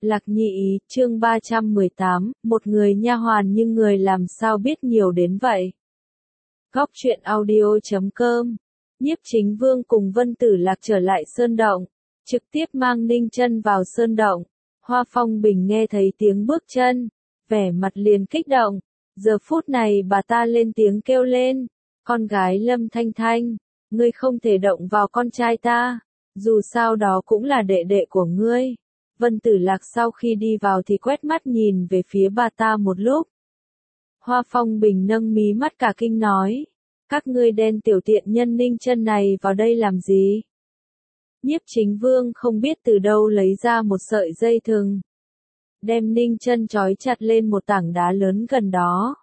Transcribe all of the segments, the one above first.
Lạc Nhị Ý, chương 318, một người nha hoàn nhưng người làm sao biết nhiều đến vậy. Góc truyện audio.com. Nhiếp Chính Vương cùng Vân Tử Lạc trở lại Sơn Động, trực tiếp mang Ninh Chân vào Sơn Động. Hoa Phong Bình nghe thấy tiếng bước chân, vẻ mặt liền kích động. Giờ phút này bà ta lên tiếng kêu lên, con gái Lâm Thanh Thanh, ngươi không thể động vào con trai ta, dù sao đó cũng là đệ đệ của ngươi. Vân Tử Lạc sau khi đi vào thì quét mắt nhìn về phía bà ta một lúc. Hoa Phong Bình nâng mí mắt cả kinh nói, các ngươi đen tiểu tiện nhân Ninh Chân này vào đây làm gì? Nhiếp Chính Vương không biết từ đâu lấy ra một sợi dây thừng, đem Ninh Chân trói chặt lên một tảng đá lớn gần đó.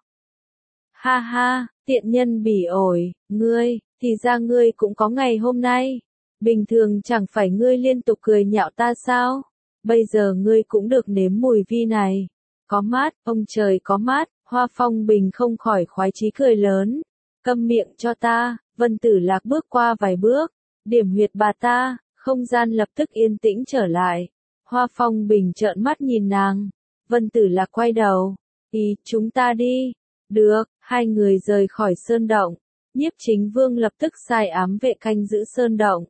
Ha ha, tiện nhân bỉ ổi, ngươi, thì ra ngươi cũng có ngày hôm nay. Bình thường chẳng phải ngươi liên tục cười nhạo ta sao? Bây giờ ngươi cũng được nếm mùi vi này. Có mát, ông trời có mát, Hoa Phong Bình không khỏi khoái chí cười lớn. Câm miệng cho ta, Vân Tử Lạc bước qua vài bước, điểm huyệt bà ta, không gian lập tức yên tĩnh trở lại. Hoa Phong Bình trợn mắt nhìn nàng. Vân Tử Lạc quay đầu, ý, chúng ta đi. Được, hai người rời khỏi Sơn Động. Nhiếp Chính Vương lập tức sai ám vệ canh giữ Sơn Động,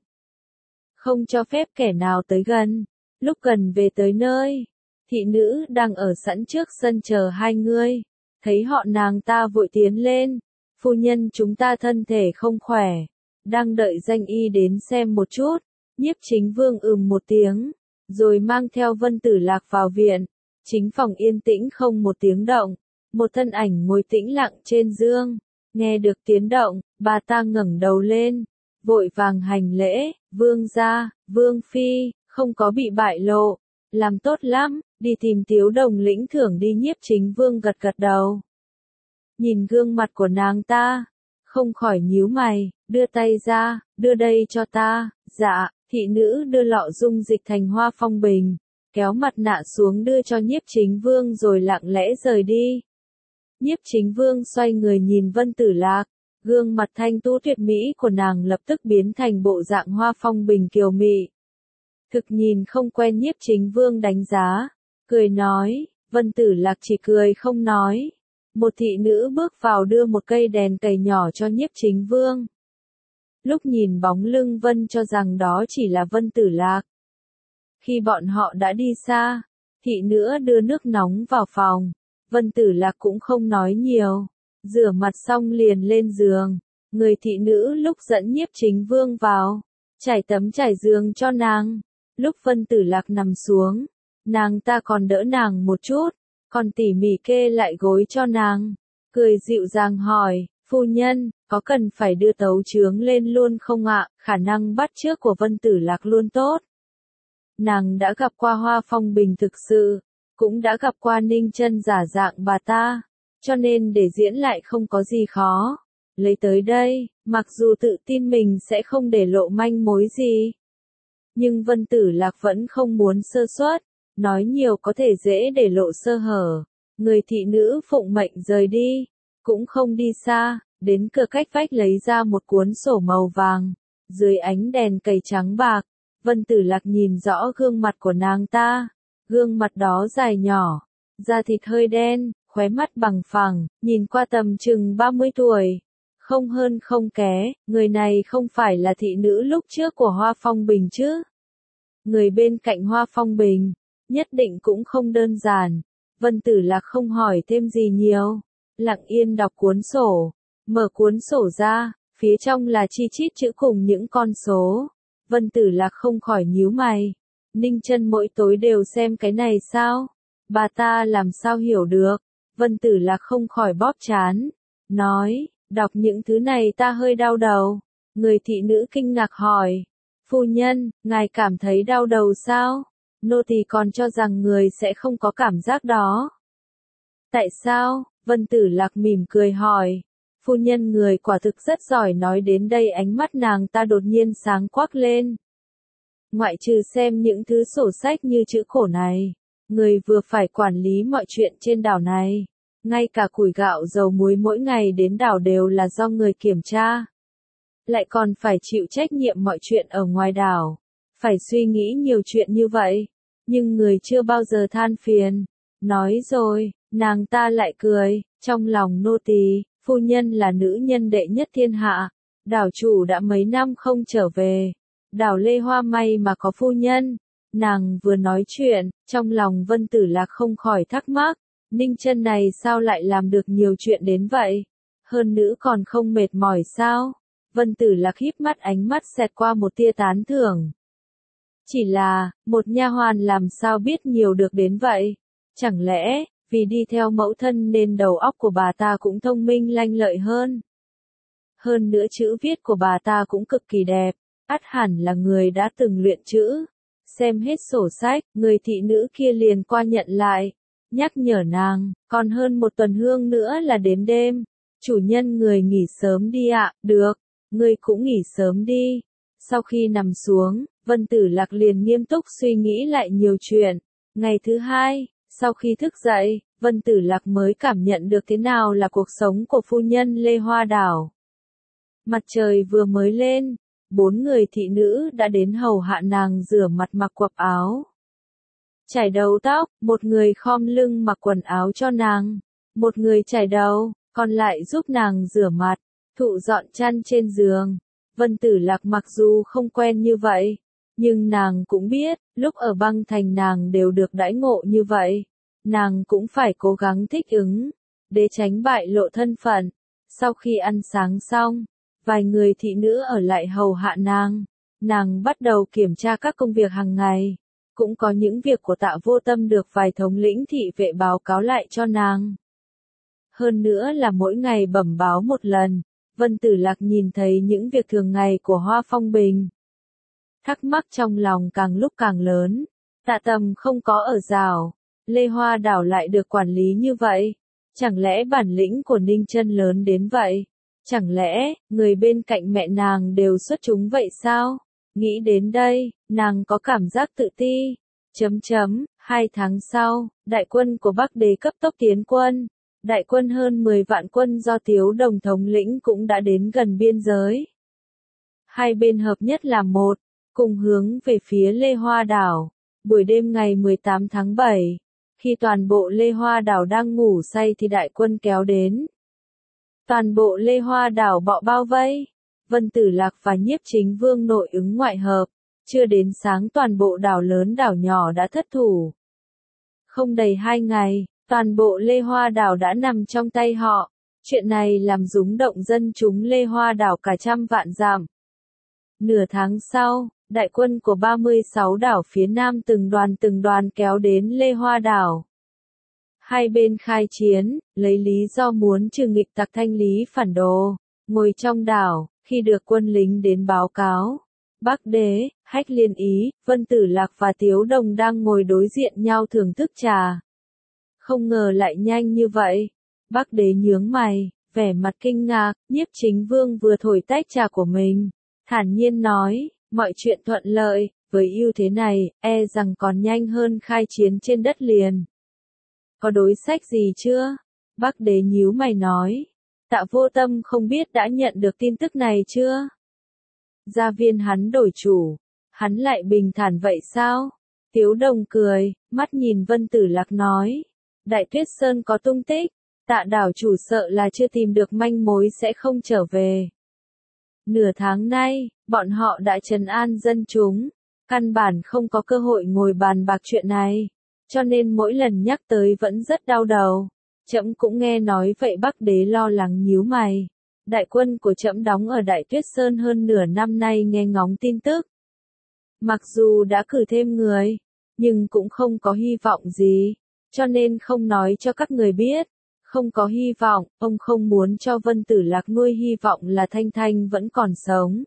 không cho phép kẻ nào tới gần. Lúc gần về tới nơi, thị nữ đang ở sẵn trước sân chờ hai người. Thấy họ nàng ta vội tiến lên, phu nhân chúng ta thân thể không khỏe, đang đợi danh y đến xem một chút. Nhiếp Chính Vương một tiếng, rồi mang theo Vân Tử Lạc vào viện. Chính phòng yên tĩnh không một tiếng động, một thân ảnh ngồi tĩnh lặng trên giường. Nghe được tiếng động, bà ta ngẩng đầu lên, vội vàng hành lễ, vương gia, vương phi, không có bị bại lộ, làm tốt lắm, đi tìm Tiếu Đồng lĩnh thưởng đi. Nhiếp Chính Vương gật gật đầu. Nhìn gương mặt của nàng ta, không khỏi nhíu mày, đưa tay ra, đưa đây cho ta. Dạ, thị nữ đưa lọ dung dịch thành Hoa Phong Bình, kéo mặt nạ xuống đưa cho Nhiếp Chính Vương rồi lặng lẽ rời đi. Nhiếp Chính Vương xoay người nhìn Vân Tử Lạc, gương mặt thanh tú tuyệt mỹ của nàng lập tức biến thành bộ dạng Hoa Phong Bình kiều mị. Thực nhìn không quen. Nhiếp Chính Vương đánh giá, cười nói, Vân Tử Lạc chỉ cười không nói. Một thị nữ bước vào đưa một cây đèn cầy nhỏ cho Nhiếp Chính Vương. Lúc nhìn bóng lưng Vân cho rằng đó chỉ là Vân Tử Lạc. Khi bọn họ đã đi xa, thị nữ đưa nước nóng vào phòng. Vân Tử Lạc cũng không nói nhiều, rửa mặt xong liền lên giường. Người thị nữ lúc dẫn Nhiếp Chính Vương vào, trải tấm trải giường cho nàng. Lúc Vân Tử Lạc nằm xuống, nàng ta còn đỡ nàng một chút, còn tỉ mỉ kê lại gối cho nàng, cười dịu dàng hỏi, phu nhân, có cần phải đưa tấu chướng lên luôn không ạ? Khả năng bắt chước của Vân Tử Lạc luôn tốt. Nàng đã gặp qua Hoa Phong Bình thực sự, cũng đã gặp qua Ninh Chân giả dạng bà ta, cho nên để diễn lại không có gì khó. Lấy tới đây, mặc dù tự tin mình sẽ không để lộ manh mối gì, nhưng Vân Tử Lạc vẫn không muốn sơ suất, nói nhiều có thể dễ để lộ sơ hở. Người thị nữ phụng mệnh rời đi, cũng không đi xa, đến cửa cách vách lấy ra một cuốn sổ màu vàng. Dưới ánh đèn cầy trắng bạc, Vân Tử Lạc nhìn rõ gương mặt của nàng ta. Gương mặt đó dài nhỏ, da thịt hơi đen, khóe mắt bằng phẳng, nhìn qua tầm chừng 30 tuổi. Không hơn không ké, người này không phải là thị nữ lúc trước của Hoa Phong Bình chứ? Người bên cạnh Hoa Phong Bình, nhất định cũng không đơn giản. Vân Tử Lạc không hỏi thêm gì nhiều, lặng yên đọc cuốn sổ. Mở cuốn sổ ra, phía trong là chi chít chữ cùng những con số. Vân Tử Lạc không khỏi nhíu mày. Ninh Chân mỗi tối đều xem cái này sao? Bà ta làm sao hiểu được? Vân Tử Lạc không khỏi bóp trán, nói, đọc những thứ này ta hơi đau đầu. Người thị nữ kinh ngạc hỏi, phu nhân, ngài cảm thấy đau đầu sao? Nô tỳ còn cho rằng người sẽ không có cảm giác đó. Tại sao? Vân Tử Lạc mỉm cười hỏi. Phu nhân người quả thực rất giỏi. Nói đến đây ánh mắt nàng ta đột nhiên sáng quắc lên. Ngoại trừ xem những thứ sổ sách như chữ khổ này, người vừa phải quản lý mọi chuyện trên đảo này. Ngay cả củi gạo dầu muối mỗi ngày đến đảo đều là do người kiểm tra. Lại còn phải chịu trách nhiệm mọi chuyện ở ngoài đảo. Phải suy nghĩ nhiều chuyện như vậy. nhưng người chưa bao giờ than phiền. Nói rồi, nàng ta lại cười, trong lòng nô tỳ, phu nhân là nữ nhân đệ nhất thiên hạ. Đảo chủ đã mấy năm không trở về. Đảo Lê Hoa may mà có phu nhân. Nàng vừa nói chuyện, trong lòng Vân Tử Lạc không khỏi thắc mắc. Ninh Chân này sao lại làm được nhiều chuyện đến vậy? Hơn nữa còn không mệt mỏi sao? Vân Tử Lạc híp mắt, ánh mắt xẹt qua một tia tán thưởng. Chỉ là, một nha hoàn làm sao biết nhiều được đến vậy? Chẳng lẽ, vì đi theo mẫu thân nên đầu óc của bà ta cũng thông minh lanh lợi hơn? Hơn nữa chữ viết của bà ta cũng cực kỳ đẹp, ắt hẳn là người đã từng luyện chữ. Xem hết sổ sách, người thị nữ kia liền qua nhận lại, nhắc nhở nàng, còn hơn một tuần hương nữa là đến đêm. Chủ nhân người nghỉ sớm đi ạ. Được, người cũng nghỉ sớm đi. Sau khi nằm xuống, Vân Tử Lạc liền nghiêm túc suy nghĩ lại nhiều chuyện. Ngày thứ hai, sau khi thức dậy, Vân Tử Lạc mới cảm nhận được thế nào là cuộc sống của phu nhân Lê Hoa Đảo. Mặt trời vừa mới lên, 4 người thị nữ đã đến hầu hạ nàng rửa mặt, mặc quần áo. Chải đầu tóc, một người khom lưng mặc quần áo cho nàng, một người chải đầu, còn lại giúp nàng rửa mặt, thụ dọn chăn trên giường. Vân Tử Lạc mặc dù không quen như vậy, nhưng nàng cũng biết, lúc ở băng thành nàng đều được đãi ngộ như vậy. Nàng cũng phải cố gắng thích ứng, để tránh bại lộ thân phận. Sau khi ăn sáng xong, vài người thị nữ ở lại hầu hạ nàng bắt đầu kiểm tra các công việc hàng ngày. Cũng có những việc của Tạ Vô Tâm được vài thống lĩnh thị vệ báo cáo lại cho nàng. Hơn nữa là mỗi ngày bẩm báo một lần, Vân Tử Lạc nhìn thấy những việc thường ngày của Hoa Phong Bình. Thắc mắc trong lòng càng lúc càng lớn, Tạ Tầm không có ở Giảo, Lê Hoa Đảo lại được quản lý như vậy. Chẳng lẽ bản lĩnh của Ninh Chân lớn đến vậy? Chẳng lẽ, người bên cạnh mẹ nàng đều xuất chúng vậy sao? Nghĩ đến đây, nàng có cảm giác tự ti. 2 tháng sau, đại quân của Bắc Đế cấp tốc tiến quân. Đại quân hơn 10 vạn quân do Tiếu Đồng thống lĩnh cũng đã đến gần biên giới. Hai bên hợp nhất làm một, cùng hướng về phía Lê Hoa Đảo. Buổi đêm ngày 18 tháng 7, khi toàn bộ Lê Hoa Đảo đang ngủ say thì đại quân kéo đến. Toàn bộ Lê Hoa Đảo bọ bao vây. Vân Tử Lạc và Nhiếp Chính Vương nội ứng ngoại hợp. Chưa đến sáng toàn bộ đảo lớn đảo nhỏ đã thất thủ. Không đầy 2 ngày, toàn bộ Lê Hoa Đảo đã nằm trong tay họ. Chuyện này làm rúng động dân chúng Lê Hoa Đảo cả trăm vạn dặm. Nửa tháng sau, đại quân của 36 đảo phía Nam từng đoàn kéo đến Lê Hoa Đảo. Hai bên khai chiến, lấy lý do muốn trừ nghịch tặc thanh lý phản đồ. Ngồi trong đảo, khi được quân lính đến báo cáo, Bắc Đế, Hách Liên Ý, Vân Tử Lạc và Tiếu Đồng đang ngồi đối diện nhau thưởng thức trà. Không ngờ lại nhanh như vậy. Bắc Đế nhướng mày, vẻ mặt kinh ngạc. Nhiếp Chính Vương vừa thổi tách trà của mình, thản nhiên nói, mọi chuyện thuận lợi, với ưu thế này, e rằng còn nhanh hơn khai chiến trên đất liền. Có đối sách gì chưa? Bắc Đế nhíu mày nói. Tạ Vô Tâm không biết đã nhận được tin tức này chưa? Gia viên hắn đổi chủ, hắn lại bình thản vậy sao? Tiếu Đồng cười, mắt nhìn Vân Tử Lạc nói. Đại Tuyết Sơn có tung tích, Tạ đảo chủ sợ là chưa tìm được manh mối sẽ không trở về. Nửa tháng nay, bọn họ đã trấn an dân chúng, căn bản không có cơ hội ngồi bàn bạc chuyện này, cho nên mỗi lần nhắc tới vẫn rất đau đầu. Trẫm cũng nghe nói vậy. Bắc Đế lo lắng nhíu mày. Đại quân của trẫm đóng ở Đại Tuyết Sơn hơn nửa năm nay nghe ngóng tin tức. Mặc dù đã cử thêm người, nhưng cũng không có hy vọng gì, cho nên không nói cho các người biết. Không có hy vọng, ông không muốn cho Vân Tử Lạc nuôi hy vọng là Thanh Thanh vẫn còn sống.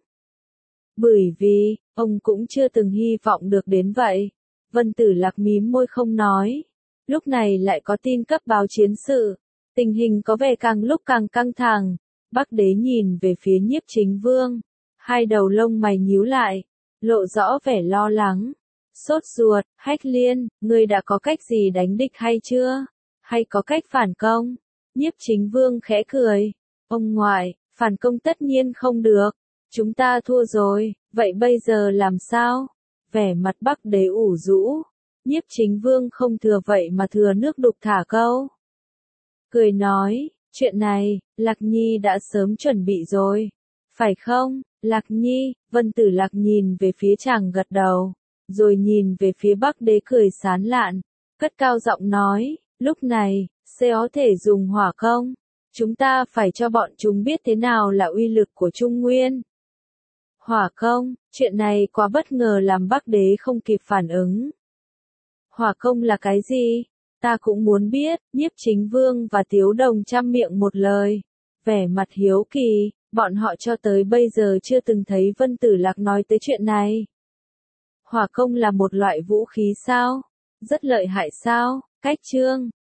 Bởi vì, ông cũng chưa từng hy vọng được đến vậy. Vân Tử Lạc mím môi không nói. Lúc này lại có tin cấp báo chiến sự. Tình hình có vẻ càng lúc càng căng thẳng. Bắc Đế nhìn về phía Nhiếp Chính Vương. Hai đầu lông mày nhíu lại, lộ rõ vẻ lo lắng. Sốt ruột, Hách Liên, ngươi đã có cách gì đánh địch hay chưa? Hay có cách phản công? Nhiếp Chính Vương khẽ cười. Ông ngoại, phản công tất nhiên không được. Chúng ta thua rồi, vậy bây giờ làm sao? Vẻ mặt Bắc Đế ủ rũ. Nhiếp Chính Vương không thừa vậy mà thừa nước đục thả câu. Cười nói, chuyện này, Lạc Nhi đã sớm chuẩn bị rồi. Phải không, Lạc Nhi? Vân Tử Lạc nhìn về phía chàng gật đầu, rồi nhìn về phía Bắc Đế cười sán lạn, cất cao giọng nói, lúc này, có thể dùng hỏa công. Chúng ta phải cho bọn chúng biết thế nào là uy lực của Trung Nguyên. Hỏa công, chuyện này quá bất ngờ làm Bắc Đế không kịp phản ứng. Hỏa công là cái gì? Ta cũng muốn biết. Nhiếp Chính Vương và Tiếu Đồng chăm miệng một lời, vẻ mặt hiếu kỳ, bọn họ cho tới bây giờ chưa từng thấy Vân Tử Lạc nói tới chuyện này. Hỏa công là một loại vũ khí sao? Rất lợi hại sao? Cách chương